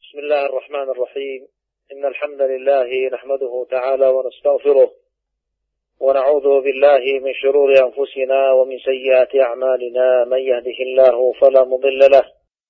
بسم الله الرحمن الرحيم. إن الحمد لله نحمده تعالى ونستغفره ونعوذ بالله من شرور أنفسنا ومن سيئات أعمالنا. من يهده الله فلا مضل له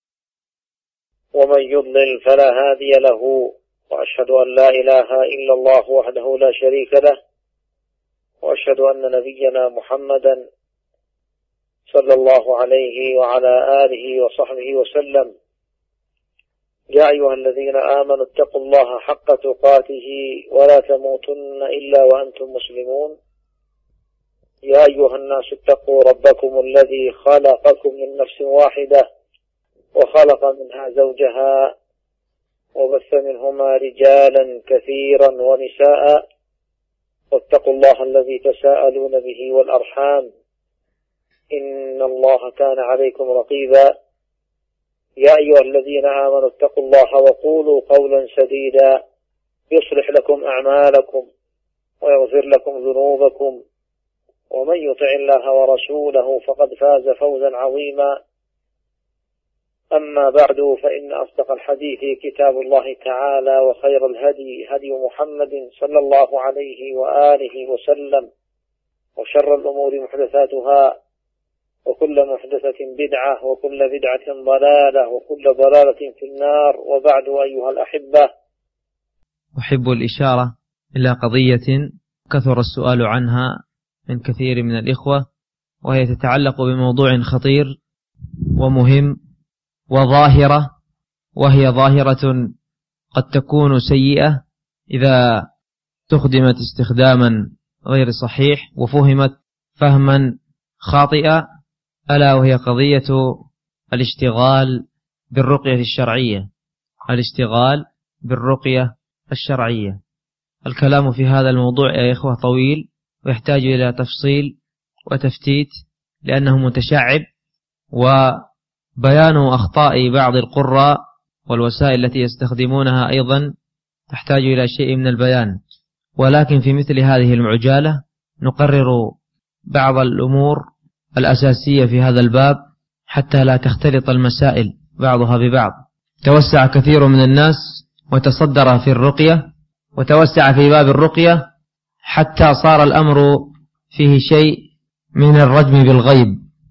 ومن يضلل فلا هادي له، وأشهد أن لا إله إلا الله وحده لا شريك له، وأشهد أن نبينا محمدا صلى الله عليه وعلى آله وصحبه وسلم. يا أيها الذين آمنوا اتقوا الله حق تقاته ولا تموتن إلا وأنتم مسلمون. يا أيها الناس اتقوا ربكم الذي خلقكم من نفس واحدة وخلق منها زوجها وبث منهما رجالا كثيرا ونساء، واتقوا الله الذي تساءلون به والأرحام إن الله كان عليكم رقيبا. يا أيها الذين آمنوا اتقوا الله وقولوا قولا سديدا يصلح لكم أعمالكم ويغفر لكم ذنوبكم، ومن يطع الله ورسوله فقد فاز فوزا عظيما. أما بعد، فإن أصدق الحديث كتاب الله تعالى، وخير الهدي هدي محمد صلى الله عليه وآله وسلم، وشر الأمور محدثاتها، وكل محدثة بدعة، وكل بدعة ضلالة، وكل ضلالة في النار. وبعد، أيها الأحبة، أحب الإشارة إلى قضية كثر السؤال عنها من كثير من الإخوة، وهي تتعلق بموضوع خطير ومهم وظاهرة، وهي ظاهرة قد تكون سيئة إذا استخدمت استخداما غير صحيح وفهمت فهما خاطئا، ألا وهي قضية الاشتغال بالرقية الشرعية. الاشتغال بالرقية الشرعية. الكلام في هذا الموضوع يا إخوة طويل ويحتاج إلى تفصيل وتفتيت، لأنه متشعب، وبيان أخطاء بعض القراء والوسائل التي يستخدمونها أيضا تحتاج إلى شيء من البيان. ولكن في مثل هذه المعجالة نقرر بعض الأمور الأساسية في هذا الباب حتى لا تختلط المسائل بعضها ببعض. توسع كثير من الناس وتصدر في الرقية، وتوسع في باب الرقية حتى صار الأمر فيه شيء من الرجم بالغيب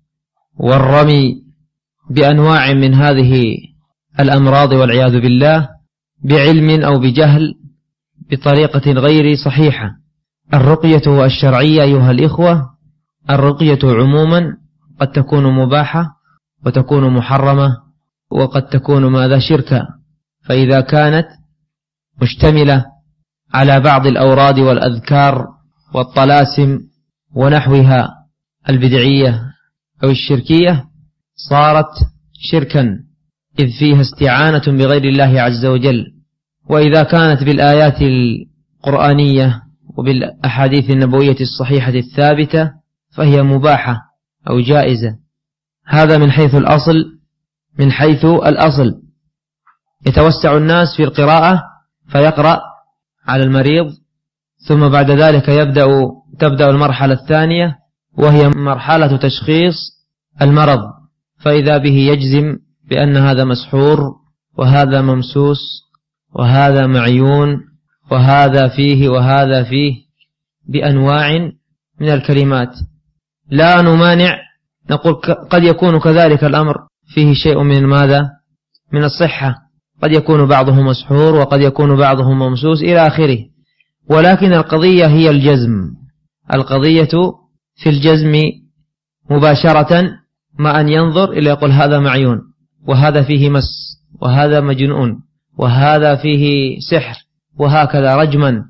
والرمي بأنواع من هذه الأمراض والعياذ بالله، بعلم أو بجهل، بطريقة غير صحيحة. الرقية الشرعية أيها الإخوة، الرقية عموما قد تكون مباحة وتكون محرمة وقد تكون ماذا شركا. فإذا كانت مشتملة على بعض الأوراد والأذكار والطلاسم ونحوها البدعية أو الشركية صارت شركا، إذ فيها استعانة بغير الله عز وجل. وإذا كانت بالآيات القرآنية وبالأحاديث النبوية الصحيحة الثابتة فهي مباحة أو جائزة. هذا من حيث الأصل. من حيث الأصل يتوسع الناس في القراءة فيقرأ على المريض، ثم بعد ذلك تبدأ المرحلة الثانية، وهي مرحلة تشخيص المرض، فإذا به يجزم بأن هذا مسحور وهذا ممسوس وهذا معيون وهذا فيه وهذا فيه بأنواع من الكلمات. لا نمانع، نقول قد يكون كذلك الأمر فيه شيء من ماذا؟ من الصحة، قد يكون بعضه مسحور وقد يكون بعضه ممسوس إلى آخره. ولكن القضية هي الجزم. القضية في الجزم مباشرة، ما أن ينظر إلى يقول هذا معيون وهذا فيه مس وهذا مجنون وهذا فيه سحر، وهكذا رجما.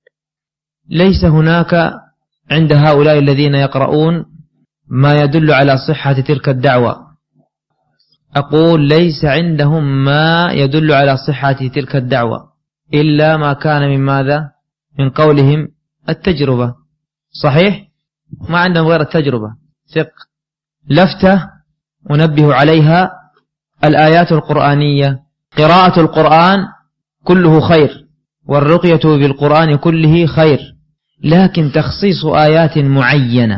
ليس هناك عند هؤلاء الذين يقرؤون ما يدل على صحة تلك الدعوة. أقول ليس عندهم ما يدل على صحة تلك الدعوة إلا ما كان من ماذا؟ من قولهم التجربة. صحيح؟ ما عندهم غير التجربة. لفتة أنبه عليها: الآيات القرآنية، قراءة القرآن كله خير، والرقية بالقرآن كله خير، لكن تخصيص آيات معينة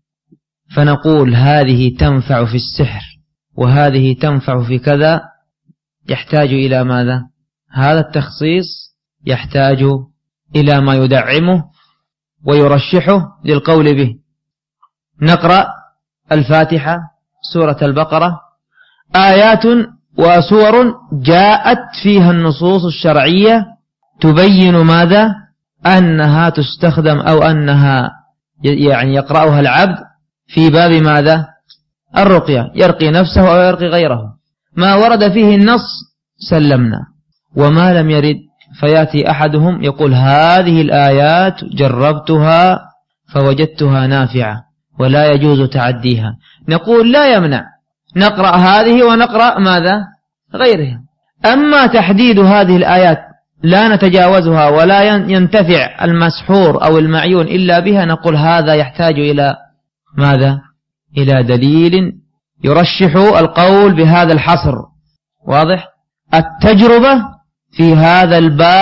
فنقول هذه تنفع في السحر وهذه تنفع في كذا، يحتاج إلى ماذا؟ هذا التخصيص يحتاج إلى ما يدعمه ويرشحه للقول به. نقرأ الفاتحة، سورة البقرة، آيات وسور جاءت فيها النصوص الشرعية تبين ماذا؟ أنها تستخدم أو أنها يعني يقرأها العبد في باب ماذا؟ الرقية، يرقي نفسه أو يرقي غيره. ما ورد فيه النص سلمنا، وما لم يرد فيأتي أحدهم يقول هذه الآيات جربتها فوجدتها نافعة ولا يجوز تعديها، نقول لا يمنع، نقرأ هذه ونقرأ ماذا؟ غيرها. أما تحديد هذه الآيات لا نتجاوزها ولا ينتفع المسحور أو المعيون إلا بها، نقول هذا يحتاج إلى ماذا؟ إلى دليل يرشح القول بهذا الحصر. واضح؟ التجربة في هذا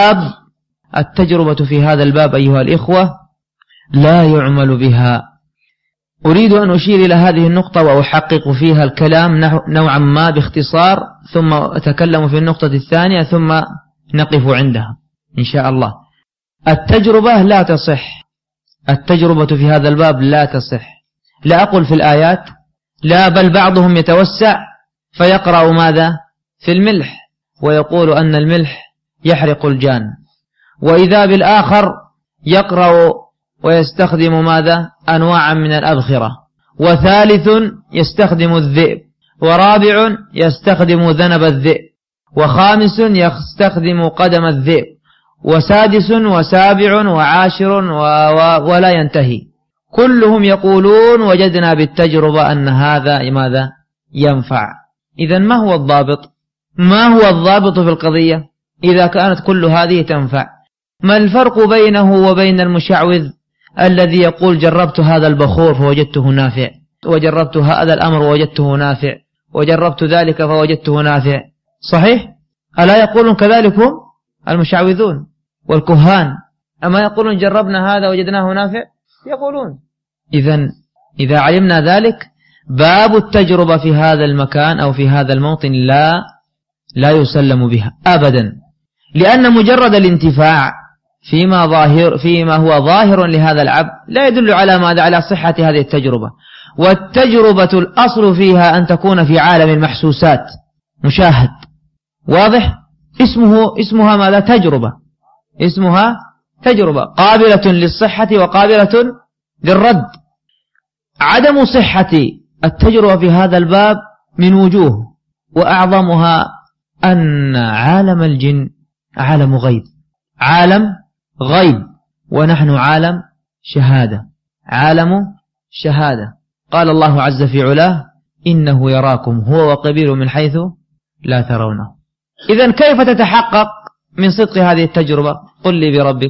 الباب أيها الإخوة لا يعمل بها. أريد أن أشير إلى هذه النقطة وأحقق فيها الكلام نوعا ما باختصار، ثم أتكلم في النقطة الثانية، ثم نقف عندها إن شاء الله. التجربة لا تصح، التجربة في هذا الباب لا تصح، لا أقول في الآيات، لا، بل بعضهم يتوسع فيقرأ ماذا؟ في الملح، ويقول أن الملح يحرق الجان، وإذا بالآخر يقرأ ويستخدم ماذا؟ أنواعا من الأبخرة، وثالث يستخدم الذئب، ورابع يستخدم ذنب الذئب، وخامس يستخدم قدم الذئب، وسادس وسابع وعاشر ولا ينتهي. كلهم يقولون وجدنا بالتجربة أن هذا ماذا؟ ينفع. إذن ما هو الضابط؟ ما هو الضابط في القضية إذا كانت كل هذه تنفع؟ ما الفرق بينه وبين المشعوذ الذي يقول جربت هذا البخور فوجدته نافع، وجربت هذا الأمر ووجدته نافع، وجربت ذلك فوجدته نافع؟ صحيح؟ ألا يقولون كذلك هم المشعوذون والكهان؟ أما يقولون جربنا هذا وجدناه نافع؟ يقولون. إذن إذا علمنا ذلك باب التجربة في هذا المكان أو في هذا الموطن لا يسلم بها أبدا، لأن مجرد الانتفاع فيما هو ظاهر لهذا العبد لا يدل على ماذا؟ على صحة هذه التجربة. والتجربة الأصل فيها أن تكون في عالم المحسوسات، مشاهد، واضح؟ اسمها ماذا؟ تجربة، اسمها تجربة قابلة للصحة وقابلة للرد. عدم صحة التجربة في هذا الباب من وجوه، وأعظمها أن عالم الجن عالم غيب، عالم غيب، ونحن عالم شهادة، عالم شهادة. قال الله عز في علاه إنه يراكم هو وقبيله من حيث لا ترونه. إذن كيف تتحقق من صدق هذه التجربة؟ قل لي بربك.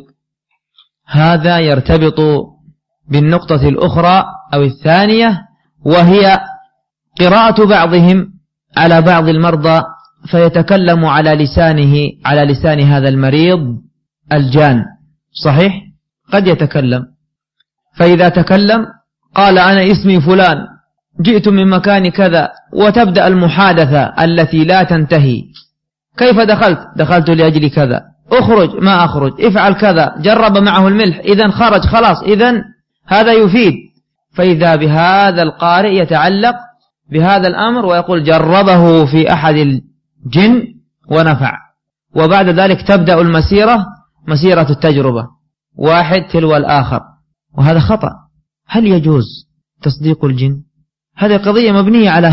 هذا يرتبط بالنقطة الأخرى أو الثانية، وهي قراءة بعضهم على بعض المرضى فيتكلم على لسان هذا المريض الجان. صحيح؟ قد يتكلم، فإذا تكلم قال أنا اسمي فلان، جئت من مكان كذا، وتبدأ المحادثة التي لا تنتهي. كيف دخلت لأجل كذا، اخرج ما أخرج، افعل كذا، جرب معه الملح، إذن خرج خلاص، إذن هذا يفيد. فإذا بهذا القارئ يتعلق بهذا الأمر ويقول جربه في أحد الجن ونفع، وبعد ذلك تبدأ المسيرة، مسيرة التجربة، واحد تلو الآخر، وهذا خطأ. هل يجوز تصديق الجن؟ هذه قضية مبنية على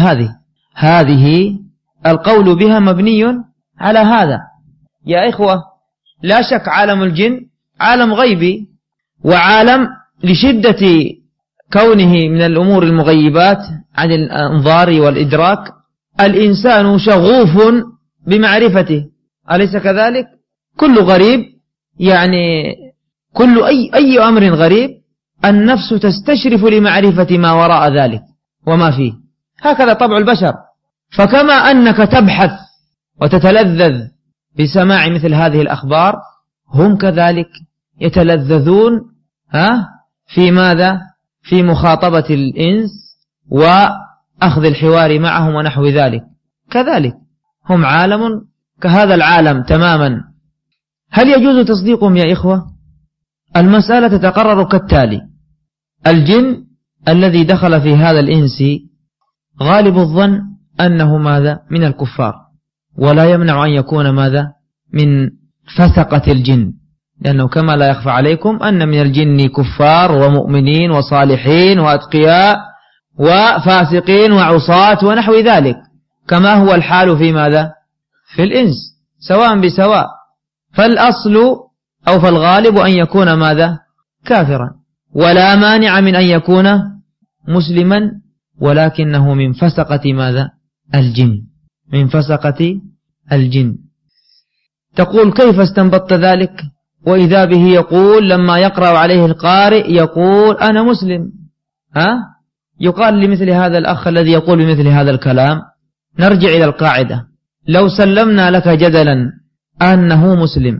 هذه القول بها مبني على هذا. يا إخوة، لا شك عالم الجن عالم غيبي، وعالم لشدة كونه من الأمور المغيبات عن الأنظار والإدراك الإنسان شغوف بمعرفته، أليس كذلك؟ كل غريب، يعني كل أي أمر غريب النفس تستشرف لمعرفة ما وراء ذلك وما فيه. هكذا طبع البشر. فكما أنك تبحث وتتلذذ بسماع مثل هذه الأخبار، هم كذلك يتلذذون في ماذا؟ في مخاطبة الإنس وأخذ الحوار معهم ونحو ذلك. كذلك هم عالم كهذا العالم تماما، هل يجوز تصديقهم يا إخوة؟ المسألة تتقرر كالتالي: الجن الذي دخل في هذا الإنس غالب الظن أنه ماذا؟ من الكفار، ولا يمنع أن يكون ماذا؟ من فسقة الجن، لأنه كما لا يخفى عليكم أن من الجن كفار ومؤمنين وصالحين وأتقياء وفاسقين وعصاة ونحو ذلك، كما هو الحال في ماذا؟ في الإنس سواء بسواء. فالأصل أو فالغالب أن يكون ماذا؟ كافرا، ولا مانع من أن يكون مسلما، ولكنه من فسقة ماذا؟ الجن، من فسقة الجن. تقول كيف استنبطت ذلك؟ وإذا به يقول لما يقرأ عليه القارئ يقول أنا مسلم. يقال لمثل هذا الأخ الذي يقول بمثل هذا الكلام: نرجع إلى القاعدة، لو سلمنا لك جدلا أنه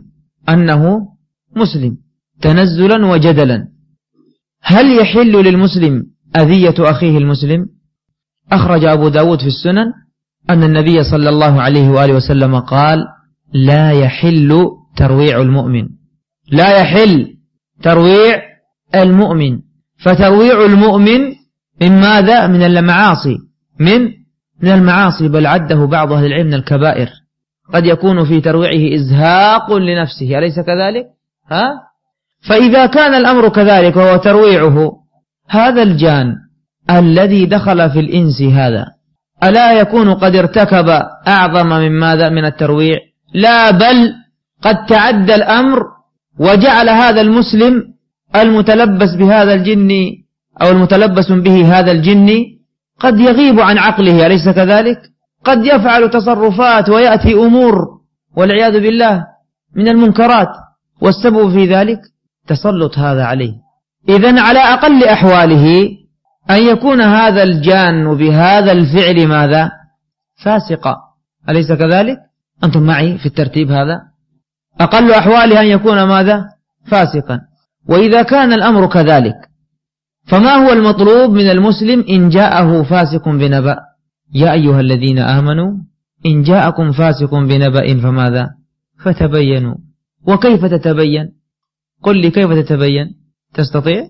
مسلم تنزلا وجدلا، هل يحل للمسلم أذية أخيه المسلم؟ أخرج أبو داود في السنن أن النبي صلى الله عليه وآله وسلم قال: لا يحل ترويع المؤمن، لا يحل ترويع المؤمن. فترويع المؤمن من ماذا؟ من المعاصي، من المعاصي، بل عده بعض أهل العلم من الكبائر. قد يكون في ترويعه إزهاق لنفسه، أليس كذلك؟ فإذا كان الأمر كذلك وهو ترويعه، هذا الجان الذي دخل في الإنس هذا ألا يكون قد ارتكب أعظم من ماذا؟ من الترويع؟ لا، بل قد تعدى الأمر وجعل هذا المسلم المتلبس بهذا الجن أو المتلبس به هذا الجن قد يغيب عن عقله، أليس كذلك؟ قد يفعل تصرفات ويأتي أمور والعياذ بالله من المنكرات، والسبب في ذلك تسلط هذا عليه. إذن على أقل أحواله أن يكون هذا الجان بهذا الفعل ماذا؟ فاسقا، أليس كذلك؟ أنتم معي في الترتيب هذا؟ أقل أحواله أن يكون ماذا؟ فاسقا. وإذا كان الأمر كذلك، فما هو المطلوب من المسلم إن جاءه فاسق بنبأ؟ يا أيها الذين آمنوا إن جاءكم فاسق بنبأ فماذا؟ فتبينوا. وكيف تتبين؟ قل لي كيف تتبين؟ تستطيع؟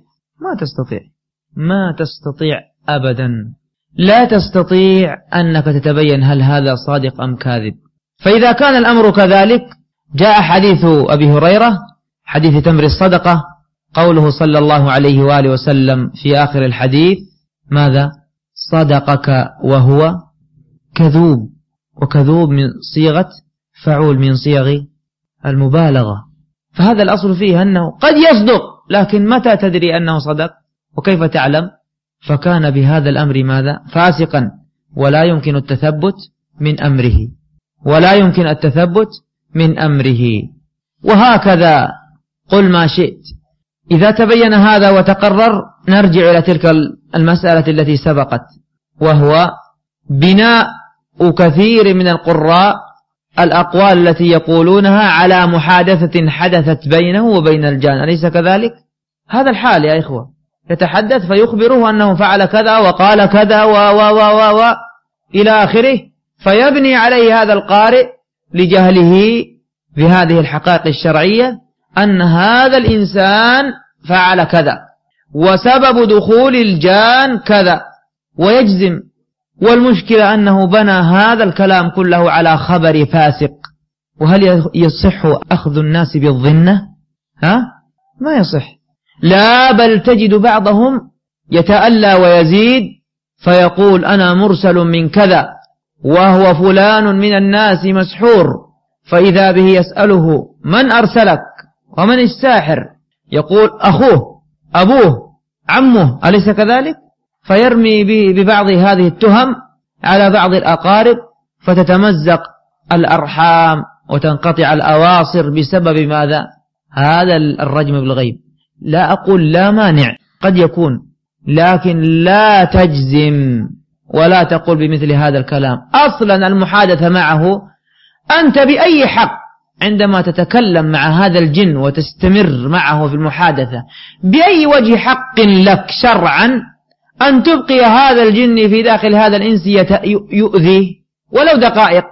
ما تستطيع أبدا، لا تستطيع أنك تتبين هل هذا صادق أم كاذب. فإذا كان الأمر كذلك، جاء حديث أبي هريرة، حديث تمر الصدقة، قوله صلى الله عليه وآله وسلم في آخر الحديث ماذا؟ صدقك وهو كذوب، وكذوب من صيغة فعول من صيغ المبالغة. فهذا الأصل فيه أنه قد يصدق، لكن متى تدري أنه صدق؟ وكيف تعلم؟ فكان بهذا الأمر ماذا؟ فاسقا، ولا يمكن التثبت من أمره، وهكذا قل ما شئت. إذا تبين هذا وتقرر، نرجع إلى تلك المسألة التي سبقت، وهو بناء كثير من القراء الأقوال التي يقولونها على محادثة حدثت بينه وبين الجان، أليس كذلك؟ هذا الحال يا إخوة، يتحدث فيخبره أنه فعل كذا وقال كذا و إلى آخره، فيبني عليه هذا القارئ لجهله بهذه الحقائق الشرعية أن هذا الإنسان فعل كذا وسبب دخول الجان كذا، ويجزم. والمشكلة أنه بنى هذا الكلام كله على خبر فاسق. وهل يصح أخذ الناس بالظنة؟ ما يصح. لا، بل تجد بعضهم يتألى ويزيد فيقول أنا مرسل من كذا، وهو فلان من الناس مسحور، فإذا به يسأله من أرسلك ومن الساحر؟ يقول أخوه، أبوه، عمه، أليس كذلك؟ فيرمي ببعض هذه التهم على بعض الأقارب، فتتمزق الأرحام وتنقطع الأواصر بسبب ماذا؟ هذا الرجم بالغيب. لا أقول لا مانع، قد يكون، لكن لا تجزم ولا تقول بمثل هذا الكلام. أصلا المحادثة معه، أنت بأي حق عندما تتكلم مع هذا الجن وتستمر معه في المحادثة، بأي وجه حق لك شرعا أن تبقي هذا الجن في داخل هذا الإنس يؤذيه ولو دقائق؟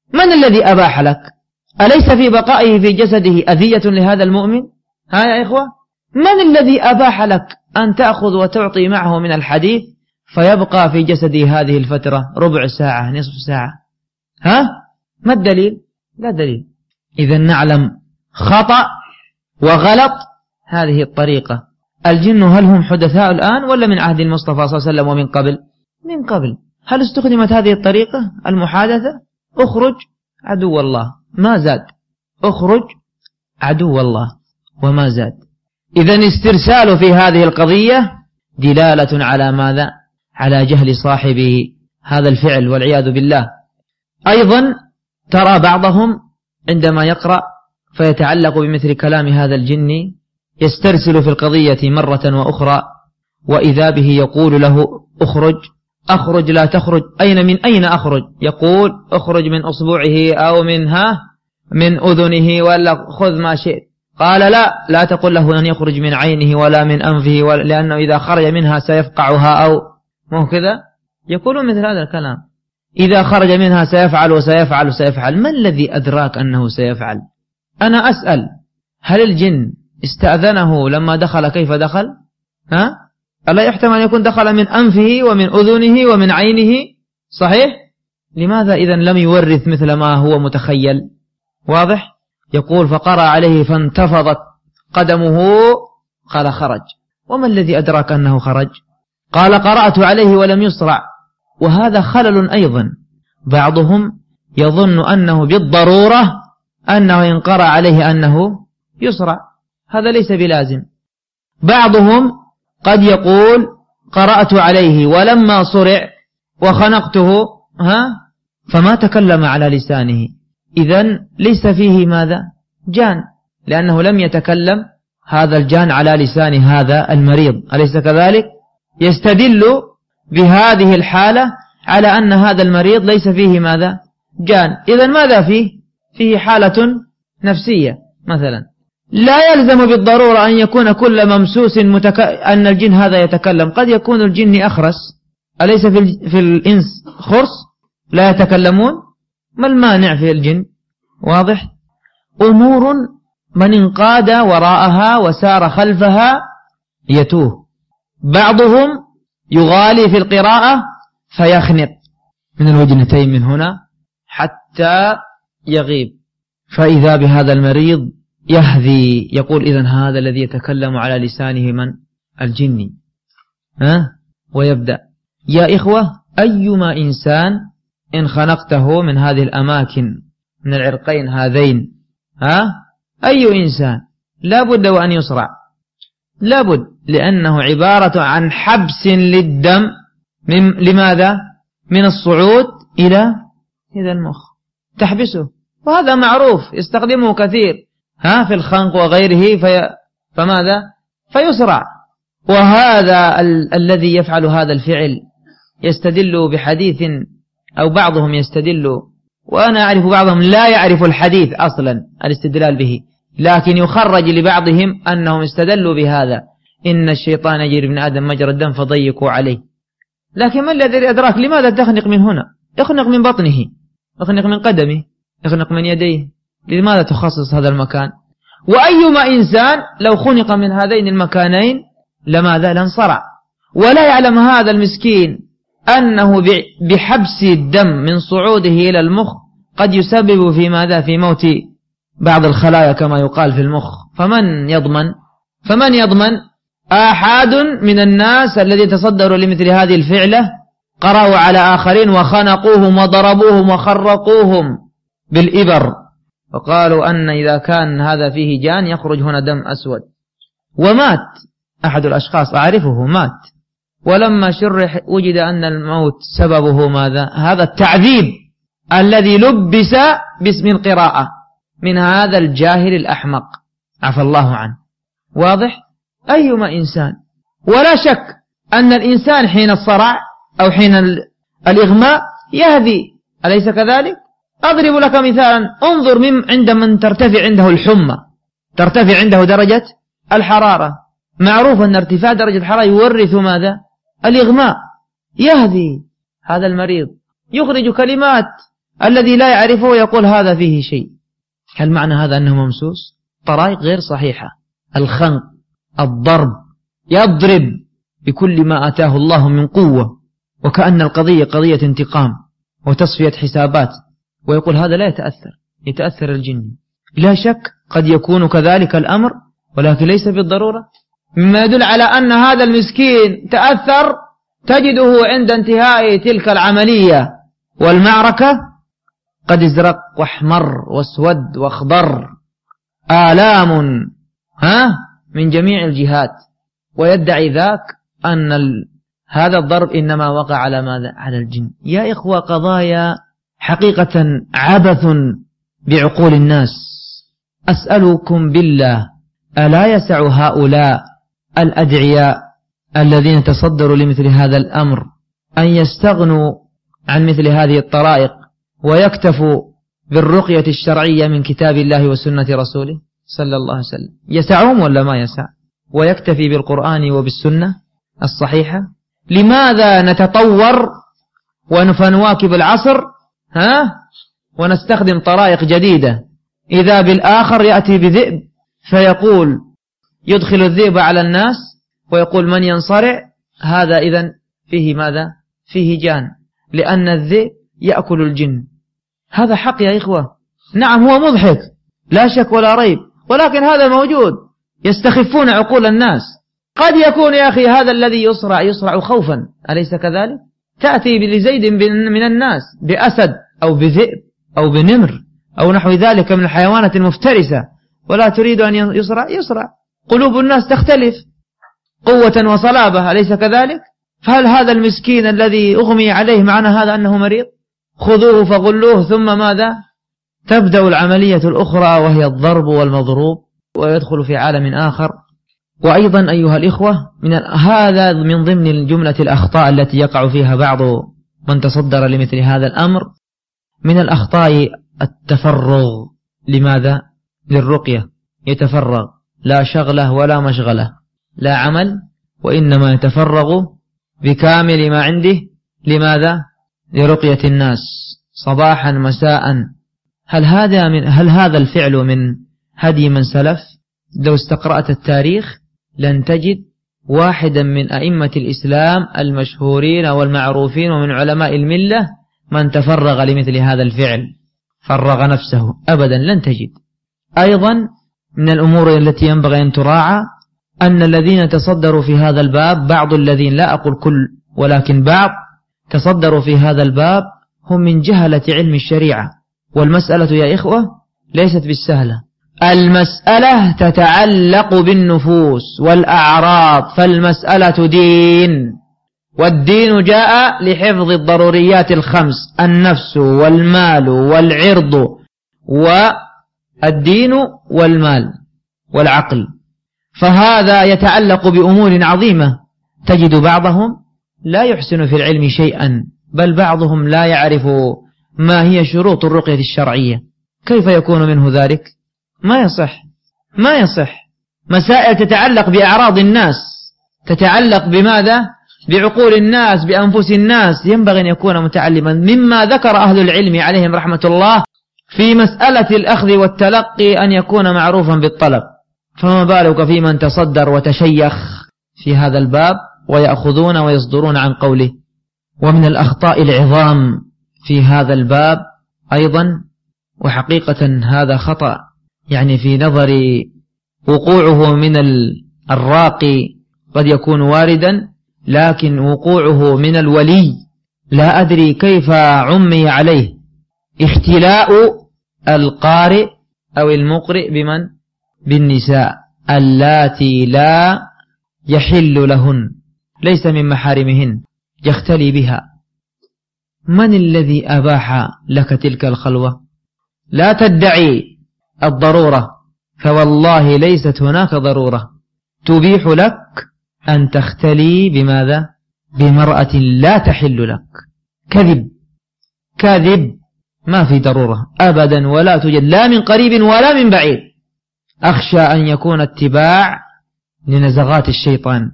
من الذي أباح لك؟ أليس في بقائه في جسده أذية لهذا المؤمن؟ ها يا إخوة، من الذي أباح لك أن تأخذ وتعطي معه من الحديث فيبقى في جسده هذه الفترة ربع ساعة نصف ساعة؟ ها؟ ما الدليل؟ لا دليل. إذا نعلم خطأ وغلط هذه الطريقة. الجن هل هم حدثاء الآن ولا من عهد المصطفى صلى الله عليه وسلم ومن قبل؟ من قبل. هل استخدمت هذه الطريقة المحادثة؟ اخرج عدو الله، ما زاد. اخرج عدو الله وما زاد. إذا استرسال في هذه القضية دلالة على ماذا؟ على جهل صاحبه هذا الفعل والعياذ بالله. أيضا ترى بعضهم عندما يقرأ فيتعلق بمثل كلام هذا الجن يسترسل في القضية مرة وأخرى، وإذا به يقول له اخرج، أخرج لا تخرج، من أين أخرج؟ يقول اخرج من أصبعه أو من أذنه، ولا خذ ما شئت. قال لا تقل له أن يخرج من عينه ولا من أنفه، لأنه إذا خرج منها سيفقعها، أو مو كذا يقولون مثل هذا الكلام، إذا خرج منها سيفعل وسيفعل وسيفعل. ما الذي أدراك أنه سيفعل؟ أنا أسأل، هل الجن استأذنه لما دخل؟ كيف دخل؟ ألا يحتمل أن يكون دخل من أنفه ومن أذنه ومن عينه؟ صحيح؟ لماذا إذن لم يورث مثل ما هو متخيل؟ واضح؟ يقول فقرأ عليه فانتفضت قدمه، قال خرج. وما الذي أدراك أنه خرج؟ قال قرأت عليه ولم يصرع. وهذا خلل أيضا. بعضهم يظن أنه بالضرورة أنه إن قرأ عليه أنه يصرع، هذا ليس بلازم. بعضهم قد يقول قرأت عليه ولما صرع وخنقته فما تكلم على لسانه، إذن ليس فيه ماذا؟ جان، لأنه لم يتكلم هذا الجان على لسان هذا المريض، أليس كذلك؟ يستدل بهذه الحالة على أن هذا المريض ليس فيه ماذا؟ جان. إذن ماذا فيه؟ فيه حالة نفسية مثلا. لا يلزم بالضرورة أن يكون كل ممسوس أن الجن هذا يتكلم. قد يكون الجن أخرس، أليس في الإنس خرس لا يتكلمون؟ ما المانع في الجن؟ واضح؟ أمور من انقاد وراءها وسار خلفها يتوه. بعضهم يغالي في القراءة فيخنق من الوجنتين من هنا حتى يغيب، فإذا بهذا المريض يهذي، يقول إذن هذا الذي يتكلم على لسانه من؟ الجني. ويبدأ يا إخوة، أيما إنسان إن خنقته من هذه الأماكن من العرقين هذين، أي إنسان لابد وأن يصرع، لابد، لأنه عبارة عن حبس للدم لماذا؟ من الصعود إلى المخ، تحبسه. وهذا معروف يستخدمه كثير في الخنق وغيره، فماذا؟ فيسرع. وهذا الذي يفعل هذا الفعل يستدل بحديث، أو بعضهم يستدل، وأنا أعرف بعضهم لا يعرف الحديث أصلا الاستدلال به، لكن يخرج لبعضهم أنهم استدلوا بهذا، إن الشيطان يجري من آدم مجرى الدم فضيقوا عليه. لكن ما الذي أدراك؟ لماذا تخنق من هنا؟ اخنق من بطنه، اخنق من قدمه، اخنق من يديه، لماذا تخصص هذا المكان؟ وأيما إنسان لو خنق من هذين المكانين لماذا؟ لانصرع. ولا يعلم هذا المسكين أنه بحبس الدم من صعوده إلى المخ قد يسبب في ماذا؟ في موت بعض الخلايا كما يقال في المخ. فمن يضمن؟ أحد من الناس الذي تصدروا لمثل هذه الفعلة قرأوا على آخرين وخنقوهم وضربوهم وخرقوهم بالإبر، وقالوا أن إذا كان هذا فيه جان يخرج هنا دم أسود. ومات أحد الأشخاص أعرفه، مات، ولما شرح وجد أن الموت سببه ماذا؟ هذا التعذيب الذي لبس باسم القراءة من هذا الجاهل الأحمق، عفى الله عنه. واضح؟ أيما إنسان. ولا شك أن الإنسان حين الصرع أو حين الإغماء يهذي، أليس كذلك؟ أضرب لك مثالا، انظر من ترتفع عنده الحمى، ترتفع عنده درجة الحرارة، معروف أن ارتفاع درجة الحرارة يورث ماذا؟ الإغماء. يهذي هذا المريض، يخرج كلمات الذي لا يعرفه يقول هذا فيه شيء. هل معنى هذا أنه ممسوس؟ طرائق غير صحيحة، الخنق، الضرب، يضرب بكل ما أتاه الله من قوة، وكأن القضية قضية انتقام وتصفية حسابات، ويقول هذا لا يتأثر الجن. لا شك قد يكون كذلك الأمر، ولكن ليس بالضرورة. مما يدل على أن هذا المسكين تأثر تجده عند انتهاء تلك العملية والمعركة قد ازرق واحمر واسود واخضر، آلام من جميع الجهات، ويدعي ذاك أن هذا الضرب إنما وقع على ماذا؟ على الجن. يا إخوة، قضايا حقيقة عبث بعقول الناس. أسألكم بالله، ألا يسع هؤلاء الأدعياء الذين تصدروا لمثل هذا الأمر أن يستغنوا عن مثل هذه الطرائق ويكتفوا بالرقية الشرعية من كتاب الله وسنة رسوله صلى الله عليه وسلم؟ يسعهم ولا ما يسع؟ ويكتفي بالقرآن وبالسنة الصحيحة؟ لماذا نتطور ونواكب العصر ونستخدم طرائق جديدة؟ إذا بالآخر يأتي بذئب فيقول يدخل الذئب على الناس ويقول من ينصرع هذا إذن فيه ماذا؟ فيه جان، لأن الذئب يأكل الجن. هذا حق يا إخوة. نعم هو مضحك لا شك ولا ريب، ولكن هذا موجود. يستخفون عقول الناس. قد يكون يا أخي هذا الذي يصرع خوفا، أليس كذلك؟ تأتي لزيد من الناس بأسد أو بذئب أو بنمر أو نحو ذلك من الحيوانات المفترسة، ولا تريد أن يصرع. قلوب الناس تختلف قوة وصلابة، أليس كذلك؟ فهل هذا المسكين الذي أغمي عليه معنى هذا أنه مريض؟ خذوه فغلوه، ثم ماذا؟ تبدأ العملية الأخرى وهي الضرب والمضروب، ويدخل في عالم آخر. وأيضا أيها الإخوة، هذا من ضمن جملة الأخطاء التي يقع فيها بعض من تصدر لمثل هذا الأمر. من الأخطاء التفرغ. لماذا؟ للرقية. يتفرغ، لا شغله ولا مشغله، لا عمل، وإنما يتفرغ بكامل ما عنده. لماذا؟ لرقية الناس صباحا مساء. هل هذا الفعل من هدي من سلف؟ لو استقرأت التاريخ لن تجد واحدا من أئمة الإسلام المشهورين والمعروفين ومن علماء الملة من تفرغ لمثل هذا الفعل، فرغ نفسه، أبدا لن تجد. أيضا من الأمور التي ينبغي أن تراعى أن الذين تصدروا في هذا الباب، بعض الذين، لا أقول كل ولكن بعض، تصدروا في هذا الباب هم من جهلة علم الشريعة. والمسألة يا إخوة ليست بالسهلة. المسألة تتعلق بالنفوس والأعراض، فالمسألة دين، والدين جاء لحفظ الضروريات الخمس: النفس والمال والعرض، والدين والمال والعقل. فهذا يتعلق بأمور عظيمة. تجد بعضهم لا يحسن في العلم شيئا، بل بعضهم لا يعرف ما هي شروط الرقية الشرعية. كيف يكون منه ذلك؟ ما يصح. مسائل تتعلق بأعراض الناس، تتعلق بماذا؟ بعقول الناس، بأنفس الناس، ينبغي أن يكون متعلما. مما ذكر أهل العلم عليهم رحمة الله في مسألة الأخذ والتلقي أن يكون معروفا بالطلب، فما بالك في من تصدر وتشيخ في هذا الباب ويأخذون ويصدرون عن قوله. ومن الأخطاء العظام في هذا الباب أيضا، وحقيقة هذا خطأ يعني في نظري وقوعه من الراقي قد يكون واردا، لكن وقوعه من الولي لا أدري كيف عمي عليه. اختلاء القارئ أو المقرئ بمن؟ بالنساء اللاتي لا يحل لهن، ليس من محارمهن، يختلي بها. من الذي أباح لك تلك الخلوة؟ لا تدعي الضرورة، فوالله ليست هناك ضرورة تبيح لك أن تختلي بماذا؟ بمرأة لا تحل لك. كذب، ما في ضرورة أبدا، ولا توجد لا من قريب ولا من بعيد. أخشى أن يكون اتباع لنزغات الشيطان.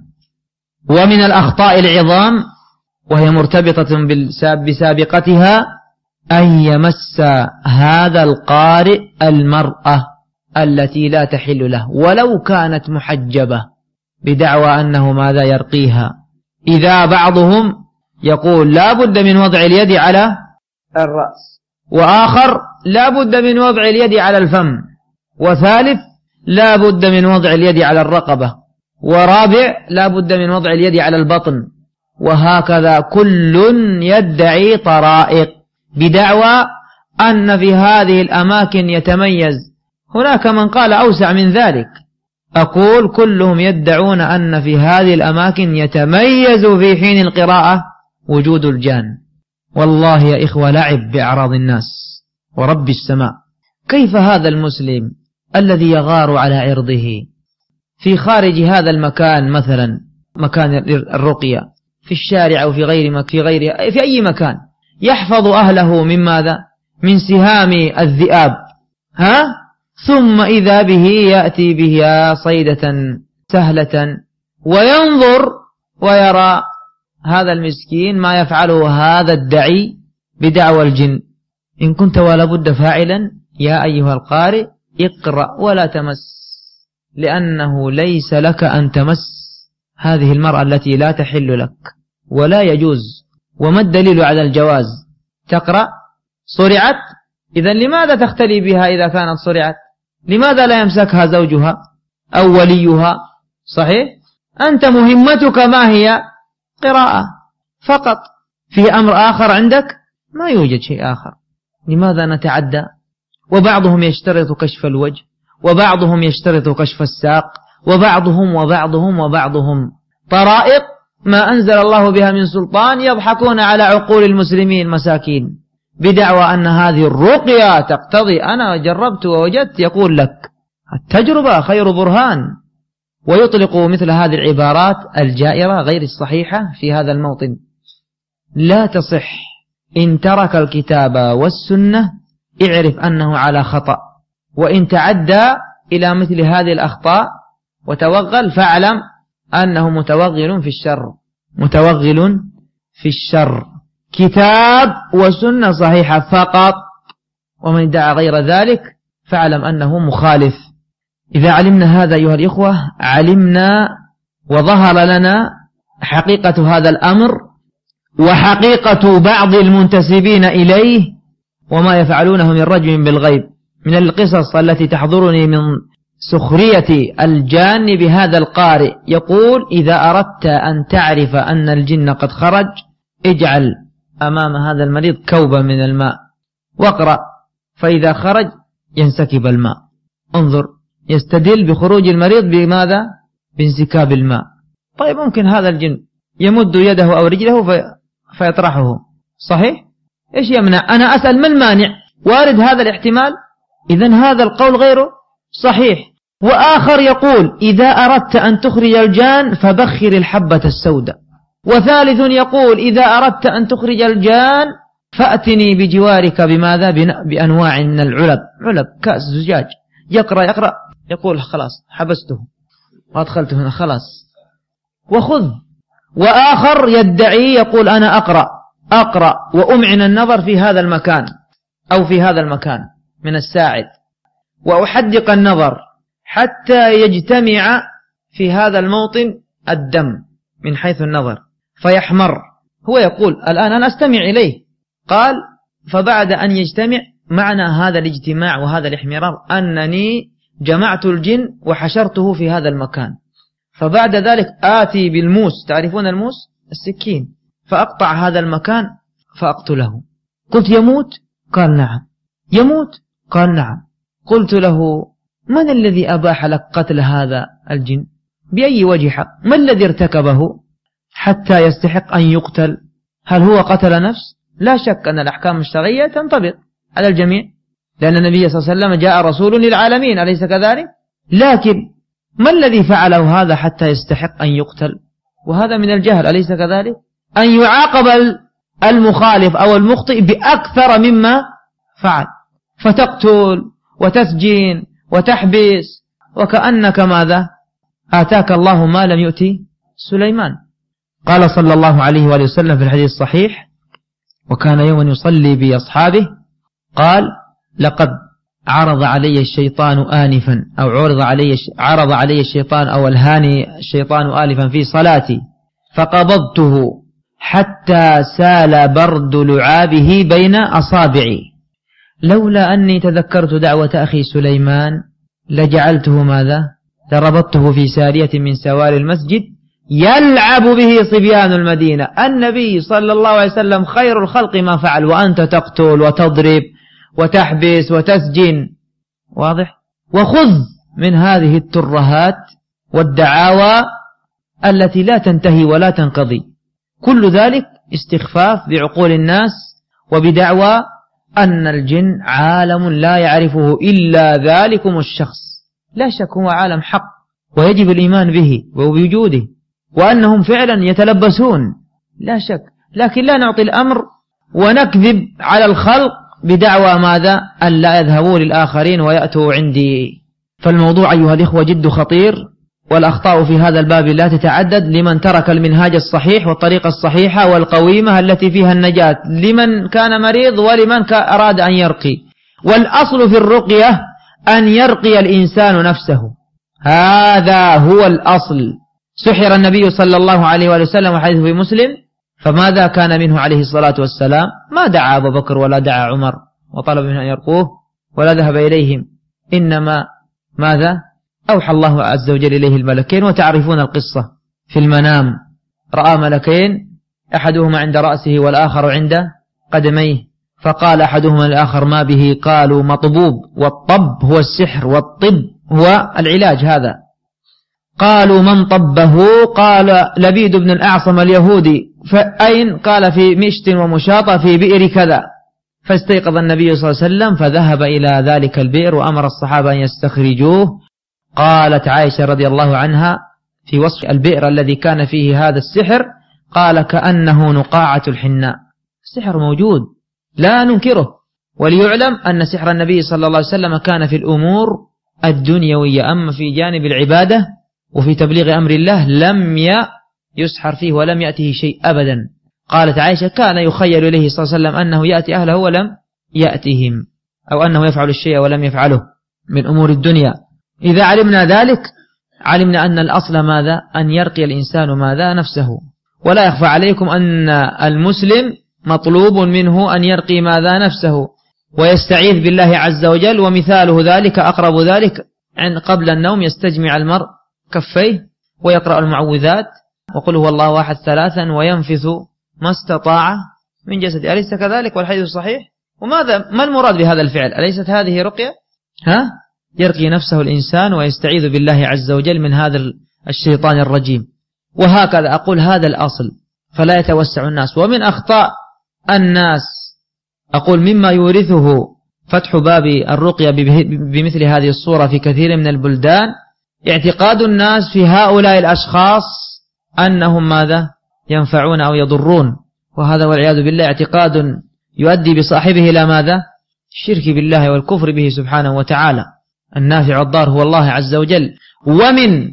ومن الأخطاء العظام وهي مرتبطة بسابقتها أن يمس هذا القارئ المرأة التي لا تحل له ولو كانت محجبة بدعوى أنه ماذا يرقيها. إذا بعضهم يقول لا بد من وضع اليد على الرأس، وآخر لا بد من وضع اليد على الفم، وثالث لا بد من وضع اليد على الرقبة، ورابع لا بد من وضع اليد على البطن، وهكذا كل يدعي طرائق بدعوى أن في هذه الأماكن يتميز. هناك من قال أوسع من ذلك، أقول كلهم يدعون أن في هذه الأماكن يتميز في حين القراءة وجود الجان. والله يا إخوة لعب بأعراض الناس ورب السماء. كيف هذا المسلم الذي يغار على عرضه في خارج هذا المكان، مثلا مكان الرقية في الشارع أو في أي مكان، يحفظ أهله من ماذا؟ من سهام الذئاب، ثم إذا به يأتي بها صيدة سهلة وينظر ويرى هذا المسكين ما يفعله هذا الدعي بدعوى الجن. إن كنت ولا بد فاعلا يا أيها القارئ اقرأ ولا تمس، لأنه ليس لك أن تمس هذه المرأة التي لا تحل لك ولا يجوز. وما الدليل على الجواز؟ تقرأ صرعت، إذن لماذا تختلي بها إذا كانت صرعت؟ لماذا لا يمسكها زوجها أو وليها؟ صحيح؟ أنت مهمتك ما هي؟ قراءة فقط. في أمر آخر عندك؟ ما يوجد شيء آخر. لماذا نتعدى؟ وبعضهم يشترط كشف الوجه، وبعضهم يشترط كشف الساق، وبعضهم طرائق ما أنزل الله بها من سلطان، يضحكون على عقول المسلمين مساكين بدعوى أن هذه الرقية تقتضي. أنا جربت ووجدت، يقول لك التجربة خير برهان، ويطلق مثل هذه العبارات الجائرة غير الصحيحة في هذا الموطن. لا تصح. إن ترك الكتاب والسنة اعرف أنه على خطأ، وإن تعدى إلى مثل هذه الأخطاء وتوغل فاعلم أنه متوغل في الشر. كتاب وسنة صحيحة فقط، ومن ادعى غير ذلك فاعلم أنه مخالف. إذا علمنا هذا أيها الإخوة علمنا وظهر لنا حقيقة هذا الأمر وحقيقة بعض المنتسبين إليه وما يفعلونه من رجم بالغيب. من القصص التي تحضرني من سخرية الجان بهذا القارئ، يقول إذا أردت أن تعرف أن الجن قد خرج اجعل أمام هذا المريض كوبا من الماء واقرأ، فإذا خرج ينسكب الماء. انظر، يستدل بخروج المريض بماذا؟ بانسكاب الماء. طيب ممكن هذا الجن يمد يده أو رجله فيطرحه، صحيح؟ إيش يمنع؟ أنا أسأل ما المانع؟ وارد هذا الاحتمال. إذن هذا القول غيره صحيح. وآخر يقول إذا أردت أن تخرج الجان فبخر الحبة السوداء. وثالث يقول إذا أردت أن تخرج الجان فأتني بجوارك بماذا؟ بأنواع من العلب، كأس زجاج. يقرأ يقول خلاص حبسته وأدخلته هنا خلاص وخذ. وآخر يدعي يقول أنا أقرأ وأمعن النظر في هذا المكان أو في هذا المكان من الساعد، وأحدق النظر حتى يجتمع في هذا الموطن الدم من حيث النظر فيحمر. هو يقول الآن أنا أستمع إليه. قال فبعد أن يجتمع، معنى هذا الاجتماع وهذا الاحمرار أنني جمعت الجن وحشرته في هذا المكان، فبعد ذلك آتي بالموس، تعرفون الموس؟ السكين، فأقطع هذا المكان فأقتله. قلت يموت؟ قال نعم. يموت؟ قال نعم. قلت له من الذي أباح لك قتل هذا الجن؟ بأي وجه حق؟ ما الذي ارتكبه حتى يستحق أن يقتل؟ هل هو قتل نفس؟ لا شك أن الأحكام الشرعية تنطبق على الجميع، لأن النبي صلى الله عليه وسلم جاء رسول للعالمين، أليس كذلك؟ لكن ما الذي فعله هذا حتى يستحق أن يقتل؟ وهذا من الجهل، أليس كذلك؟ أن يعاقب المخالف أو المخطئ بأكثر مما فعل، فتقتل وتسجين وتحبس، وكأنك ماذا؟ آتاك الله ما لم يؤتي سليمان. قال صلى الله عليه وآله وسلم في الحديث الصحيح وكان يوما يصلي بأصحابه قال: لقد عرض علي الشيطان آنفا، أو عرض علي الشيطان، أو ألهاني الشيطان آلفا في صلاتي، فقبضته حتى سال برد لعابه بين أصابعي، لولا أني تذكرت دعوة أخي سليمان لجعلته ماذا؟ لربطته في سارية من سوار المسجد يلعب به صبيان المدينة. النبي صلى الله عليه وسلم خير الخلق ما فعل، وأنت تقتل وتضرب وتحبس وتسجن. واضح؟ وخذ من هذه الترهات والدعاوى التي لا تنتهي ولا تنقضي، كل ذلك استخفاف بعقول الناس وبدعوى أن الجن عالم لا يعرفه إلا ذلكم الشخص. لا شك هو عالم حق ويجب الإيمان به وبوجوده، وأنهم فعلا يتلبسون لا شك، لكن لا نعطي الأمر ونكذب على الخلق بدعوى ماذا؟ أن لا يذهبوا للآخرين ويأتوا عندي. فالموضوع أيها الإخوة جد خطير، والأخطاء في هذا الباب لا تتعدد لمن ترك المنهاج الصحيح والطريقة الصحيحة والقويمة التي فيها النجاة، لمن كان مريض ولمن أراد أن يرقي. والأصل في الرقية أن يرقي الإنسان نفسه، هذا هو الأصل. سحر النبي صلى الله عليه وسلم وحديث في مسلم، فماذا كان منه عليه الصلاة والسلام؟ ما دعا أبو بكر ولا دعا عمر وطلب منه أن يرقوه ولا ذهب إليهم، إنما ماذا؟ أوحى الله عز وجل إليه الملكين، وتعرفون القصة في المنام، رأى ملكين أحدهما عند رأسه والآخر عند قدميه، فقال أحدهما للآخر: ما به؟ قالوا: مطبوب، والطب هو السحر والطب هو العلاج هذا. قالوا: من طبه؟ قال: لبيد بن الأعصم اليهودي. فأين؟ قال: في مشت ومشاطة في بئر كذا. فاستيقظ النبي صلى الله عليه وسلم فذهب إلى ذلك البئر وأمر الصحابة أن يستخرجوه. قالت عائشة رضي الله عنها في وصف البئر الذي كان فيه هذا السحر، قال: كأنه نقاعة الحناء. السحر موجود لا ننكره، وليعلم أن سحر النبي صلى الله عليه وسلم كان في الأمور الدنيوية، أما في جانب العبادة وفي تبليغ أمر الله لم يسحر فيه ولم يأته شيء أبدا. قالت عائشة: كان يخيل إليه صلى الله عليه وسلم أنه يأتي أهله ولم يأتهم، أو أنه يفعل الشيء ولم يفعله من أمور الدنيا. إذا علمنا ذلك علمنا أن الأصل ماذا؟ أن يرقي الإنسان ماذا؟ نفسه. ولا يخفى عليكم أن المسلم مطلوب منه أن يرقي ماذا؟ نفسه، ويستعيذ بالله عز وجل. ومثاله ذلك أقرب ذلك عند قبل النوم يستجمع المرء كفيه ويقرأ المعوذات وقل هو الله أحد 3 وينفث ما استطاع من جسده، أليس كذلك؟ والحديث صحيح. وماذا ما المراد بهذا الفعل؟ أليست هذه رقية؟ يرقي نفسه الإنسان ويستعيذ بالله عز وجل من هذا الشيطان الرجيم. وهكذا أقول هذا الأصل، فلا يتوسع الناس. ومن أخطاء الناس أقول مما يورثه فتح باب الرقية بمثل هذه الصورة في كثير من البلدان، اعتقاد الناس في هؤلاء الأشخاص أنهم ماذا؟ ينفعون أو يضرون، وهذا والعياذ بالله اعتقاد يؤدي بصاحبه إلى ماذا؟ الشرك بالله والكفر به سبحانه وتعالى. النافع والضار هو الله عز وجل. ومن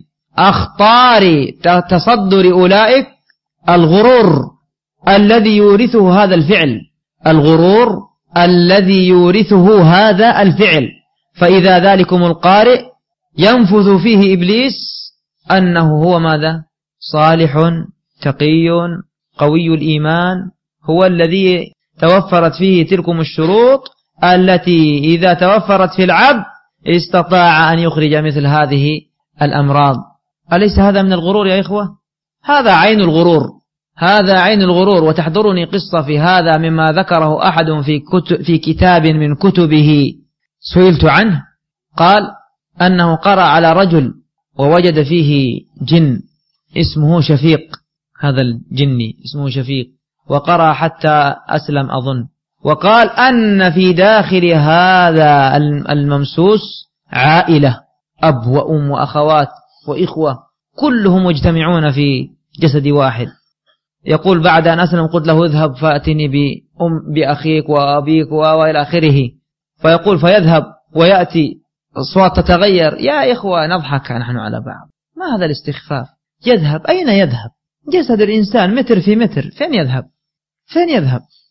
أخطار تصدر أولئك الغرور الذي يورثه هذا الفعل، الغرور الذي يورثه هذا الفعل. فإذا ذلكم القارئ ينفث فيه إبليس أنه هو ماذا؟ صالح تقي قوي الإيمان، هو الذي توفرت فيه تلكم الشروط التي إذا توفرت في العبد استطاع أن يخرج مثل هذه الأمراض. أليس هذا من الغرور يا إخوة؟ هذا عين الغرور، هذا عين الغرور. وتحضرني قصة في هذا مما ذكره أحد في كتاب من كتبه سئلت عنه، قال أنه قرأ على رجل ووجد فيه جن اسمه شفيق، هذا الجني اسمه شفيق، وقرأ حتى أسلم أظن، وقال أن في داخل هذا الممسوس عائلة، أب وأم وأخوات وإخوة كلهم مجتمعون في جسد واحد. يقول بعد أن أسلم قلت له اذهب فأتني بأخيك وأبيك وإلى آخره، فيقول فيذهب ويأتي، أصوات تتغير، يا إخوة نضحك نحن على بعض، ما هذا الاستخفاف؟ يذهب أين يذهب؟ جسد الإنسان متر في متر، فين يذهب؟ فين يذهب؟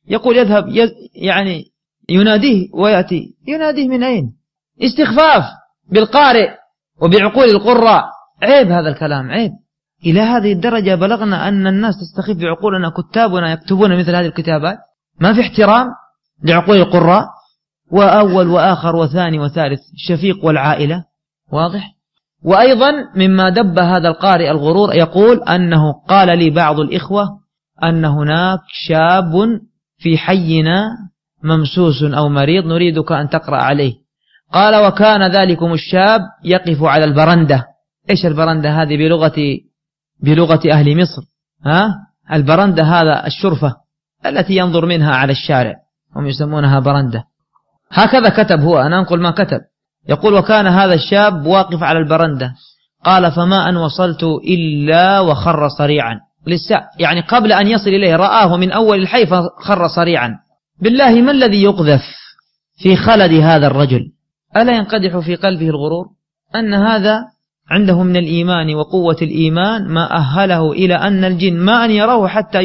يقول يذهب يعني يناديه ويأتي. يناديه من أين؟ استخفاف بالقارئ وبعقول القراء. عيب هذا الكلام، عيب. إلى هذه الدرجة بلغنا أن الناس تستخف بعقولنا، كتابنا يكتبون مثل هذه الكتابات. ما في احترام لعقول القراء، وأول وآخر وثاني وثالث، الشفيق والعائلة. واضح؟ وأيضا مما دب هذا القارئ الغرور يقول أنه قال لي بعض الإخوة أن هناك شاب في حينا ممسوس أو مريض نريدك أن تقرأ عليه. قال وكان ذلكم الشاب يقف على البرندة. إيش البرندة هذه بلغة أهل مصر؟ البرندة هذا الشرفة التي ينظر منها على الشارع، هم يسمونها برندة. هكذا كتب هو، أنا أنقل ما كتب. يقول وكان هذا الشاب واقف على البرندة. قال فما أن وصلت إلا وخر صريعا. لسه يعني قبل أن يصل إليه رآه من أول الحي فخر صريعا. بالله ما الذي يقذف في خلد هذا الرجل؟ ألا ينقدح في قلبه الغرور أن هذا عنده من الإيمان وقوة الإيمان ما أهله إلى أن الجن ما أن يروه حتى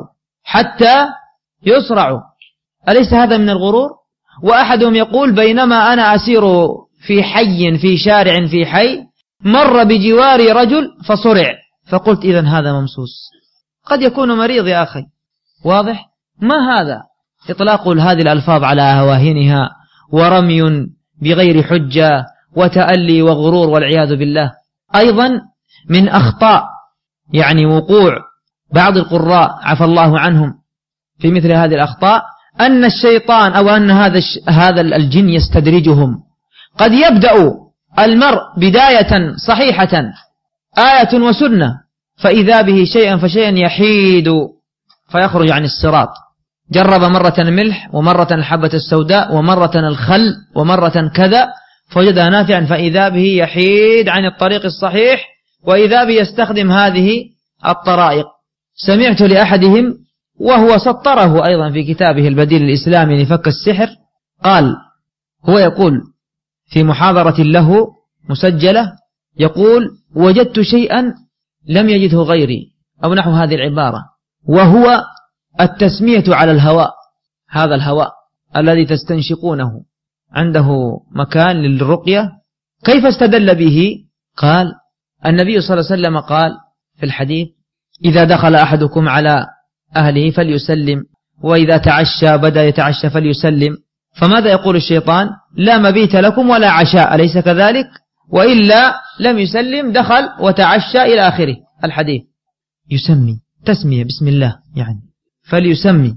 يصرعوا. أليس هذا من الغرور؟ وأحدهم يقول بينما أنا أسير في حي في شارع في حي مر بجواري رجل فصرع، فقلت إذن هذا ممسوس، قد يكون مريض يا أخي. واضح؟ ما هذا إطلاق هذه الألفاظ على أهواهنها ورمي بغير حجة وتألي وغرور والعياذ بالله. أيضا من أخطاء يعني وقوع بعض القراء عفى الله عنهم في مثل هذه الأخطاء أن الشيطان أو أن هذا الجن يستدرجهم. قد يبدأ المرء بداية صحيحة آية وسنة فإذا به شيئا فشيئا يحيد فيخرج عن الصراط. جرب مرة الملح ومرة الحبة السوداء ومرة الخل ومرة كذا فوجدها نافعا فإذا به يحيد عن الطريق الصحيح وإذا به يستخدم هذه الطرائق. سمعت لأحدهم وهو سطره أيضا في كتابه البديل الإسلامي لفك السحر، قال هو يقول في محاضرة له مسجلة يقول وجدت شيئا لم يجده غيري أو نحو هذه العبارة، وهو التسمية على الهواء. هذا الهواء الذي تستنشقونه عنده مكان للرقية. كيف استدل به؟ قال النبي صلى الله عليه وسلم قال في الحديث إذا دخل أحدكم على أهله فليسلم وإذا تعشى بدأ يتعشى فليسلم. فماذا يقول الشيطان؟ لا مبيت لكم ولا عشاء، أليس كذلك؟ وإلا لم يسلم دخل وتعشى إلى آخره الحديث. يسمي تسمية بسم الله يعني فليسمي.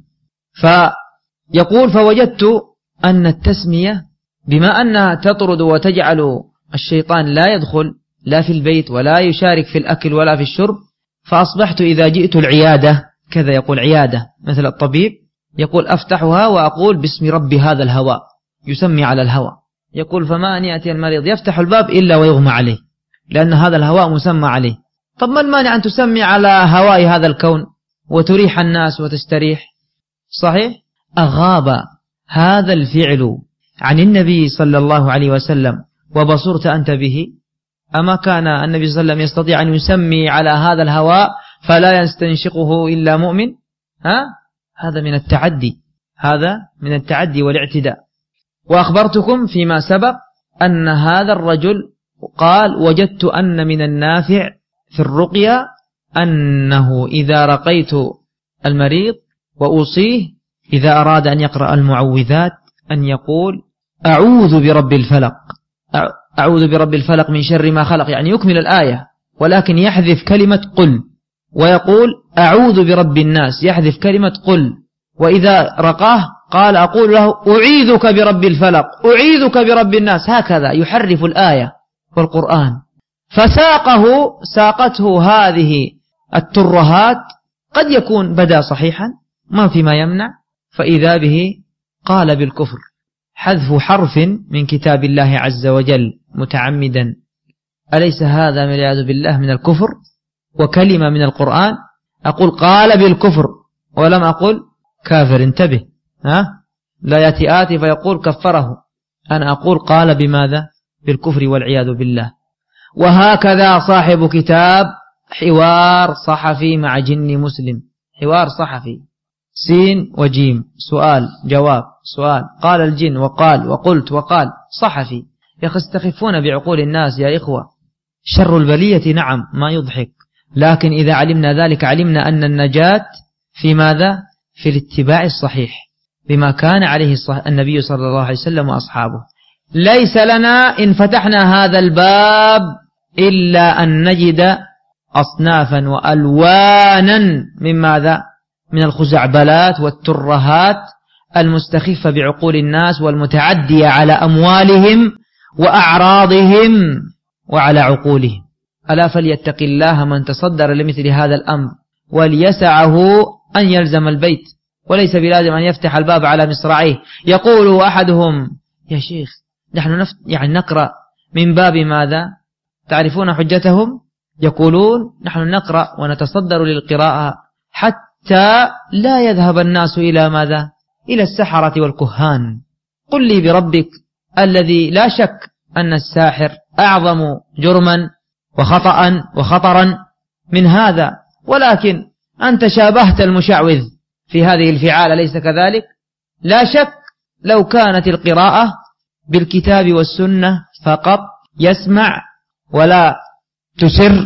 فيقول فوجدت أن التسمية بما أنها تطرد وتجعل الشيطان لا يدخل لا في البيت ولا يشارك في الأكل ولا في الشرب، فأصبحت إذا جئت العيادة كذا يقول عيادة مثل الطبيب يقول أفتحها وأقول باسم رب هذا الهواء، يسمي على الهواء. يقول فما أن يأتي المريض يفتح الباب إلا ويغمى عليه لأن هذا الهواء مسمى عليه. طب ما المانع أن تسمي على هواء هذا الكون وتريح الناس وتستريح؟ صحيح؟ أغاب هذا الفعل عن النبي صلى الله عليه وسلم وبصرت أنت به؟ أما كان النبي صلى الله عليه وسلم يستطيع أن يسمي على هذا الهواء فلا يستنشقه إلا مؤمن؟ هذا من التعدي، هذا من التعدي والاعتداء. وأخبرتكم فيما سبق أن هذا الرجل قال وجدت أن من النافع في الرقية أنه إذا رقيت المريض وأوصيه إذا أراد أن يقرأ المعوذات أن يقول أعوذ برب الفلق، أعوذ برب الفلق من شر ما خلق، يعني يكمل الآية ولكن يحذف كلمة قل، ويقول أعوذ برب الناس يحذف كلمة قل. وإذا رقاه قال أقول له أعيذك برب الفلق أعيذك برب الناس، هكذا يحرف الآية والقرآن. ساقته هذه الترهات قد يكون بدا صحيحا ما فيما يمنع، فإذا به قال بالكفر، حذف حرف من كتاب الله عز وجل متعمدا، أليس هذا والعياذ بالله من الكفر؟ وكلمة من القرآن أقول قال بالكفر ولم أقل كافر، انتبه، لا يأتي آتي فيقول كفره، أنا أقول قال بماذا؟ بالكفر والعياذ بالله. وهكذا صاحب كتاب حوار صحفي مع جن مسلم، حوار صحفي سين وجيم، سؤال جواب سؤال، قال الجن وقال وقلت وقال. صحفي يا أخي استخفون بعقول الناس يا إخوة. شر البلية نعم ما يضحك، لكن إذا علمنا ذلك علمنا أن النجاة في ماذا؟ في الاتباع الصحيح بما كان عليه النبي صلى الله عليه وسلم وأصحابه. ليس لنا إن فتحنا هذا الباب إلا أن نجد أصنافا وألوانا من ماذا؟ من الخزعبلات والترهات المستخفة بعقول الناس والمتعدية على أموالهم وأعراضهم وعلى عقولهم. ألا فليتق الله من تصدر لمثل هذا الأمر، وليسعه أن يلزم البيت، وليس بلازم أن يفتح الباب على مصراعيه. يقول أحدهم يا شيخ نحن يعني نقرأ من باب ماذا؟ تعرفون حجتهم؟ يقولون نحن نقرأ ونتصدر للقراءة حتى لا يذهب الناس إلى ماذا؟ إلى السحرة والكهان. قل لي بربك الذي لا شك أن الساحر أعظم جرما وخطأ وخطرا من هذا، ولكن أنت شابهت المشعوذ في هذه الفعالة، ليس كذلك؟ لا شك لو كانت القراءة بالكتاب والسنة فقط، يسمع ولا تسر،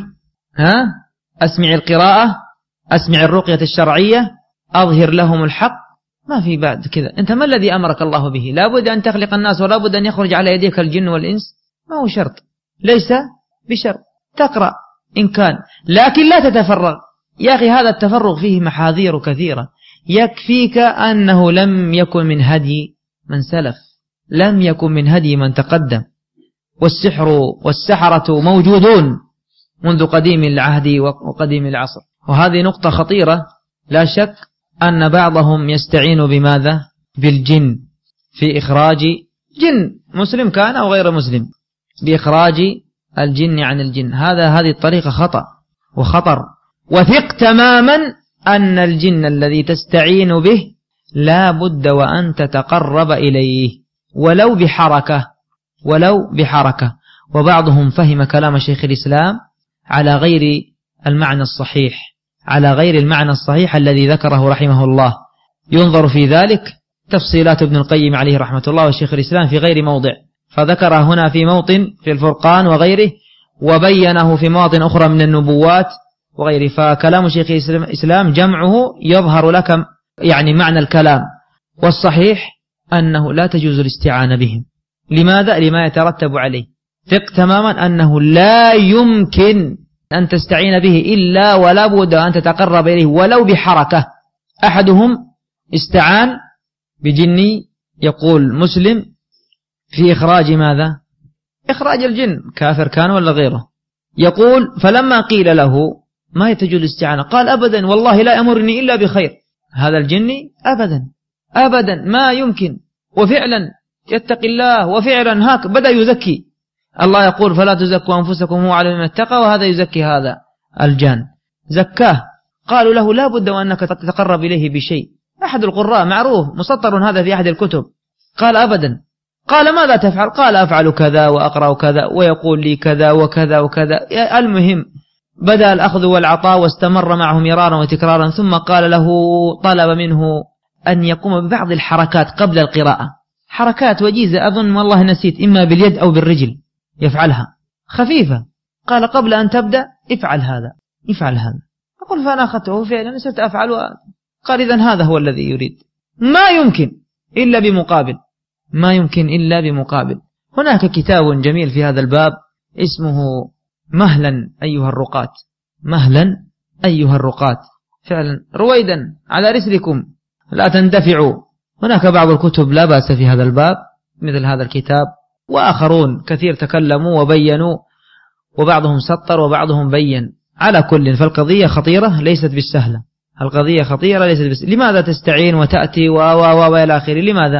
أسمع القراءة، أسمع الرقية الشرعية، أظهر لهم الحق، ما في بعد كذا. أنت ما الذي أمرك الله به؟ لا بد أن تخلق الناس ولا بد أن يخرج على يديك الجن والإنس، ما هو شرط، ليس بشرط. تقرأ إن كان، لكن لا تتفرغ. يا أخي هذا التفرغ فيه محاذير كثيرة. يكفيك أنه لم يكن من هدي من سلف، لم يكن من هدي من تقدم. والسحر والسحرة موجودون منذ قديم العهد وقديم العصر، وهذه نقطة خطيرة. لا شك أن بعضهم يستعين بماذا؟ بالجن في إخراج جن، مسلم كان أو غير مسلم، بإخراج الجن عن الجن. هذه الطريقة خطأ وخطر. وثق تماما أن الجن الذي تستعين به لا بد وأن تتقرب إليه ولو بحركة، ولو بحركة. وبعضهم فهم كلام شيخ الإسلام على غير المعنى الصحيح، على غير المعنى الصحيح الذي ذكره رحمه الله. ينظر في ذلك تفصيلات ابن القيم عليه رحمة الله وشيخ الإسلام في غير موضع، فذكر هنا في موطن في الفرقان وغيره، وبينه في مواطن أخرى من النبوات وغيره. فكلام شيخ الإسلام جمعه يظهر لك يعني معنى الكلام، والصحيح أنه لا تجوز الاستعانة بهم. لماذا؟ لما يترتب عليه. ثق تماما أنه لا يمكن أن تستعين به إلا ولا بد أن تتقرب إليه ولو بحركة. أحدهم استعان بجني يقول مسلم في إخراج ماذا؟ إخراج الجن، كافر كان ولا غيره. يقول فلما قيل له ما يتجوز الاستعانة قال أبدا والله لا أمرني إلا بخير. هذا الجني أبدا أبدا ما يمكن، وفعلا يتقي الله، وفعلا هاك بدأ يزكي. الله يقول فلا تزكوا أنفسكم هو أعلم بمن اتقى، وهذا يزكي هذا الجان، زكاه. قالوا له لا بد وأنك تتقرب إليه بشيء. أحد القراء معروف مسطر هذا في أحد الكتب، قال أبدا. قال ماذا تفعل؟ قال أفعل كذا وأقرأ كذا ويقول لي كذا وكذا وكذا. المهم بدأ الأخذ والعطاء واستمر معه مرارا وتكرارا، ثم قال له طلب منه أن يقوم ببعض الحركات قبل القراءة، حركات وجيزة أظن والله نسيت، إما باليد أو بالرجل يفعلها خفيفة. قال قبل أن تبدأ افعل هذا افعل هذا. أقول فأنا أخذته فعلا صرت أفعل. قال إذن هذا هو الذي يريد. ما يمكن إلا بمقابل، ما يمكن إلا بمقابل. هناك كتاب جميل في هذا الباب اسمه مهلا أيها الرقاة، مهلا أيها الرقاة، فعلا رويدا على رسلكم لا تندفعوا. هناك بعض الكتب لا بأس في هذا الباب مثل هذا الكتاب، وآخرون كثير تكلموا وبينوا، وبعضهم سطر وبعضهم بين. على كل فالقضية خطيرة ليست بالسهلة، القضية خطيرة ليست بالسهلة. لماذا تستعين وتأتي وإلى آخره؟ لماذا؟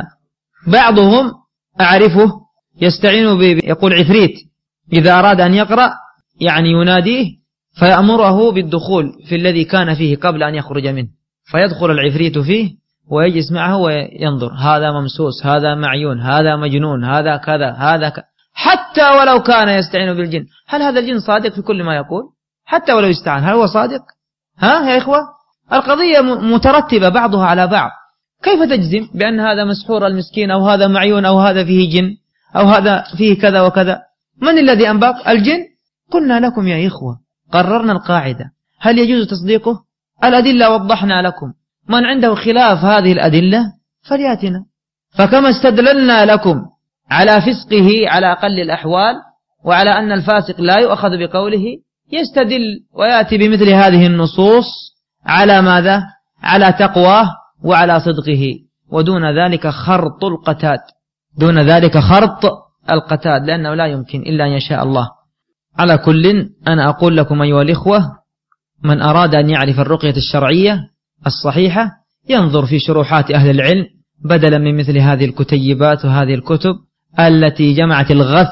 بعضهم أعرفه يستعين يقول عفريت إذا أراد أن يقرأ يعني يناديه فيأمره بالدخول في الذي كان فيه قبل أن يخرج منه، فيدخل العفريت فيه ويجلس معه وينظر، هذا ممسوس، هذا معيون، هذا مجنون، هذا كذا، هذا كذا. حتى ولو كان يستعين بالجن، هل هذا الجن صادق في كل ما يقول؟ حتى ولو يستعان هل هو صادق؟ ها يا إخوة؟ القضية مترتبة بعضها على بعض. كيف تجزم بأن هذا مسحور المسكين أو هذا معيون أو هذا فيه جن أو هذا فيه كذا وكذا؟ من الذي أنباك؟ الجن. قلنا لكم يا إخوة، قررنا القاعدة، هل يجوز تصديقه؟ الأدلة وضحنا لكم، من عنده خلاف هذه الأدلة فلياتنا. فكما استدللنا لكم على فسقه على أقل الأحوال وعلى أن الفاسق لا يؤخذ بقوله، يستدل ويأتي بمثل هذه النصوص على ماذا؟ على تقواه وعلى صدقه، ودون ذلك خرط القتاد، دون ذلك خرط القتاد، لأنه لا يمكن إلا أن يشاء الله. على كل أنا أقول لكم أيها الإخوة، من أراد أن يعرف الرقية الشرعية الصحيحة ينظر في شروحات أهل العلم بدلا من مثل هذه الكتيبات وهذه الكتب التي جمعت الغث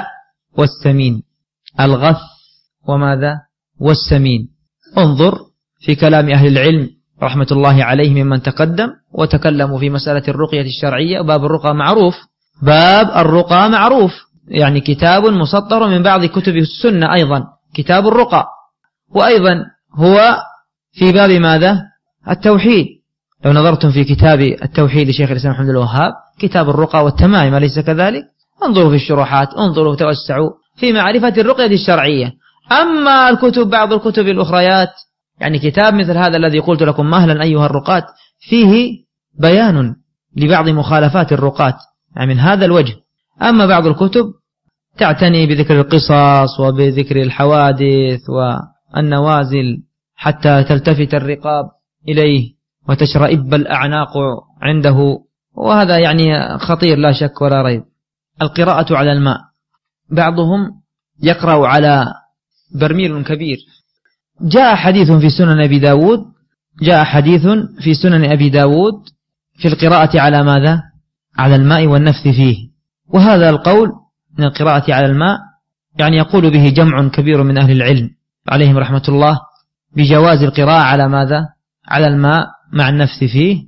والسمين. الغث وماذا؟ والسمين. انظر في كلام أهل العلم رحمة الله عليهم ممن تقدم وتكلموا في مسألة الرقية الشرعية. باب الرقى معروف، باب الرقى معروف، يعني كتاب مسطر من بعض كتب السنة أيضا، كتاب الرقى. وأيضا هو في باب ماذا؟ التوحيد. لو نظرتم في كتاب التوحيد لشيخ الإسلام محمد الوهاب، كتاب الرقى والتمائم، أليس كذلك؟ انظروا في الشروحات، انظروا توسعوا في معرفة الرقية الشرعية. أما الكتب، بعض الكتب الأخريات، يعني كتاب مثل هذا الذي قلت لكم مهلا أيها الرقاة، فيه بيان لبعض مخالفات الرقاة، يعني من هذا الوجه. أما بعض الكتب تعتني بذكر القصص وبذكر الحوادث والنوازل حتى تلتفت الرقاب إليه وتشرئب الأعناق عنده، وهذا يعني خطير لا شك ولا ريب. القراءة على الماء، بعضهم يقرأ على برميل كبير. جاء حديث في سنن أبي داود، جاء حديث في سنن أبي داود في القراءة على ماذا؟ على الماء والنفث فيه. وهذا القول من القراءة على الماء يعني يقول به جمع كبير من أهل العلم عليهم رحمة الله بجواز القراءة على ماذا؟ على الماء مع النفث فيه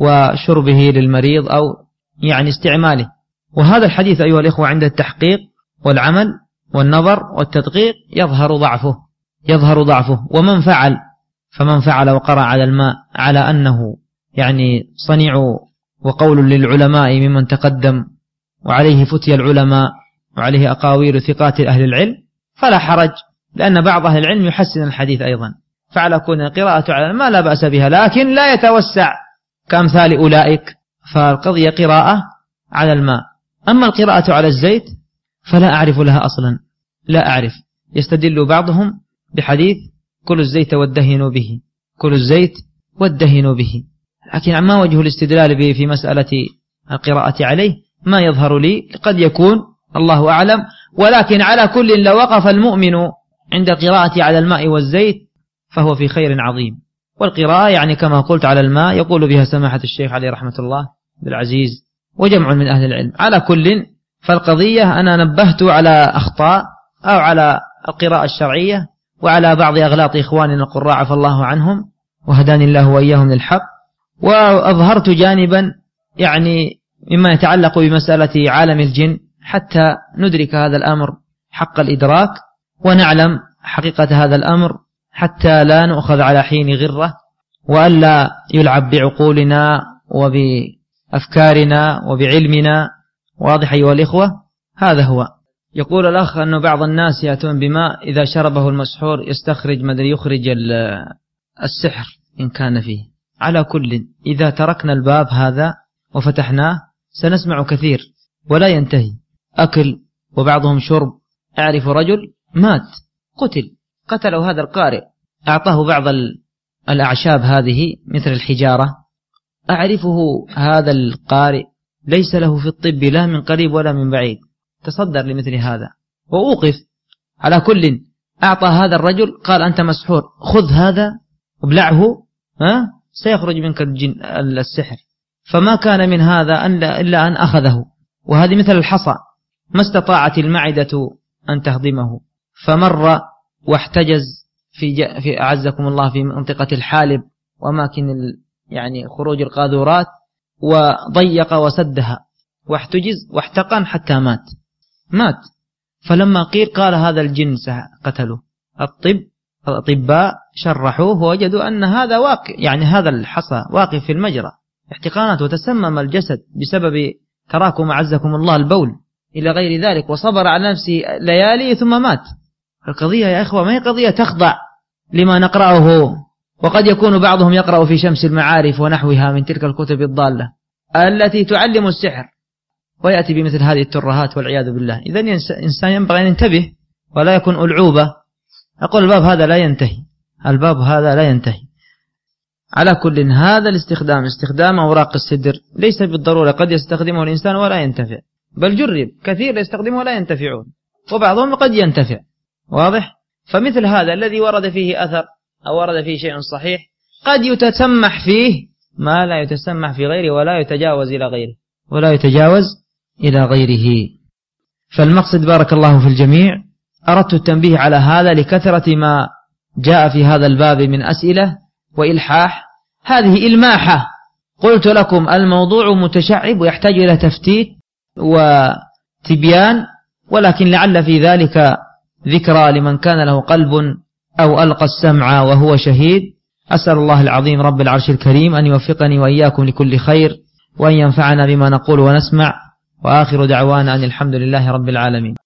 وشربه للمريض أو يعني استعماله. وهذا الحديث أيها الإخوة عند التحقيق والعمل والنظر والتدقيق يظهر ضعفه، يظهر ضعفه. ومن فعل، فمن فعل وقرأ على الماء على أنه يعني صنيع وقول للعلماء ممن تقدم وعليه فتي العلماء وعليه أقاويل ثقات أهل العلم فلا حرج، لأن بعض أهل العلم يحسن الحديث أيضا. فعلى كون القراءة على الماء لا بأس بها، لكن لا يتوسع كأمثال أولئك، فالقضية قراءة على الماء. أما القراءة على الزيت فلا أعرف لها أصلا، لا أعرف. يستدل بعضهم بحديث كل الزيت وادهنوا به، كل الزيت وادهنوا به، لكن ما وجه الاستدلال به في مسألة القراءة عليه ما يظهر لي، قد يكون الله أعلم. ولكن على كل لو وقف المؤمن عند القراءة على الماء والزيت فهو في خير عظيم. والقراءة يعني كما قلت على الماء يقول بها سماحة الشيخ عليه رحمة الله بالعزيز وجمع من أهل العلم. على كل فالقضية أنا نبهت على أخطاء أو على القراءة الشرعية وعلى بعض أغلاط إخواننا القراء عفى الله عنهم وهداني الله وإياهم للحق، وأظهرت جانبا يعني مما يتعلق بمسألة عالم الجن حتى ندرك هذا الأمر حق الإدراك ونعلم حقيقة هذا الأمر حتى لا نؤخذ على حين غرة وألا يلعب بعقولنا وبأفكارنا وبعلمنا. واضح أيها الإخوة؟ هذا هو. يقول الأخ أن بعض الناس يأتون بماء إذا شربه المسحور يستخرج مدري يخرج السحر إن كان فيه. على كل إذا تركنا الباب هذا وفتحناه سنسمع كثير ولا ينتهي، أكل وبعضهم شرب. أعرف رجل مات قتله هذا القارئ، أعطاه بعض الأعشاب هذه مثل الحجارة. أعرفه هذا القارئ ليس له في الطب لا من قريب ولا من بعيد، تصدر لمثل هذا وأوقف. على كل أعطى هذا الرجل قال أنت مسحور، خذ هذا وابلعه سيخرج منك السحر. فما كان من هذا إلا أن أخذه، وهذه مثل الحصى ما استطاعت المعدة أن تهضمه، فمر واحتجز في أعزكم الله في منطقة الحالب وأماكن يعني خروج القاذورات، وضيق وسدها واحتجز واحتقن حتى مات. فلما قال هذا الجن قتله. الأطباء شرحوه ووجدوا أن هذا واقع، يعني هذا الحصى واقع في المجرى احتقانات، وتسمم الجسد بسبب تراكم عزكم الله البول إلى غير ذلك، وصبر على نفسه ليالي ثم مات. القضية يا إخوة ما هي قضية تخضع لما نقرأه، وقد يكون بعضهم يقرأ في شمس المعارف ونحوها من تلك الكتب الضالة التي تعلم السحر، ويأتي بمثل هذه الترهات والعياذ بالله. إذن الإنسان ينبغي أن ينتبه ولا يكون ألعوبة. أقول الباب هذا لا ينتهي، الباب هذا لا ينتهي. على كل هذا الاستخدام، استخدام أوراق السدر ليس بالضرورة، قد يستخدمه الإنسان ولا ينتفع، بل جرب كثير يستخدمه ولا ينتفعون، وبعضهم قد ينتفع. واضح؟ فمثل هذا الذي ورد فيه أثر أو ورد فيه شيء صحيح قد يتسمح فيه ما لا يتسمح في غيره، ولا يتجاوز إلى غيره. فالمقصد بارك الله في الجميع، أردت التنبيه على هذا لكثرة ما جاء في هذا الباب من أسئلة وإلحاح. هذه إلماحة، قلت لكم الموضوع متشعب ويحتاج إلى تفتيت وتبيان، ولكن لعل في ذلك ذكرى لمن كان له قلب أو ألقى السمع وهو شهيد. أسأل الله العظيم رب العرش الكريم أن يوفقني وإياكم لكل خير، وأن ينفعنا بما نقول ونسمع، وآخر دعوانا أن الحمد لله رب العالمين.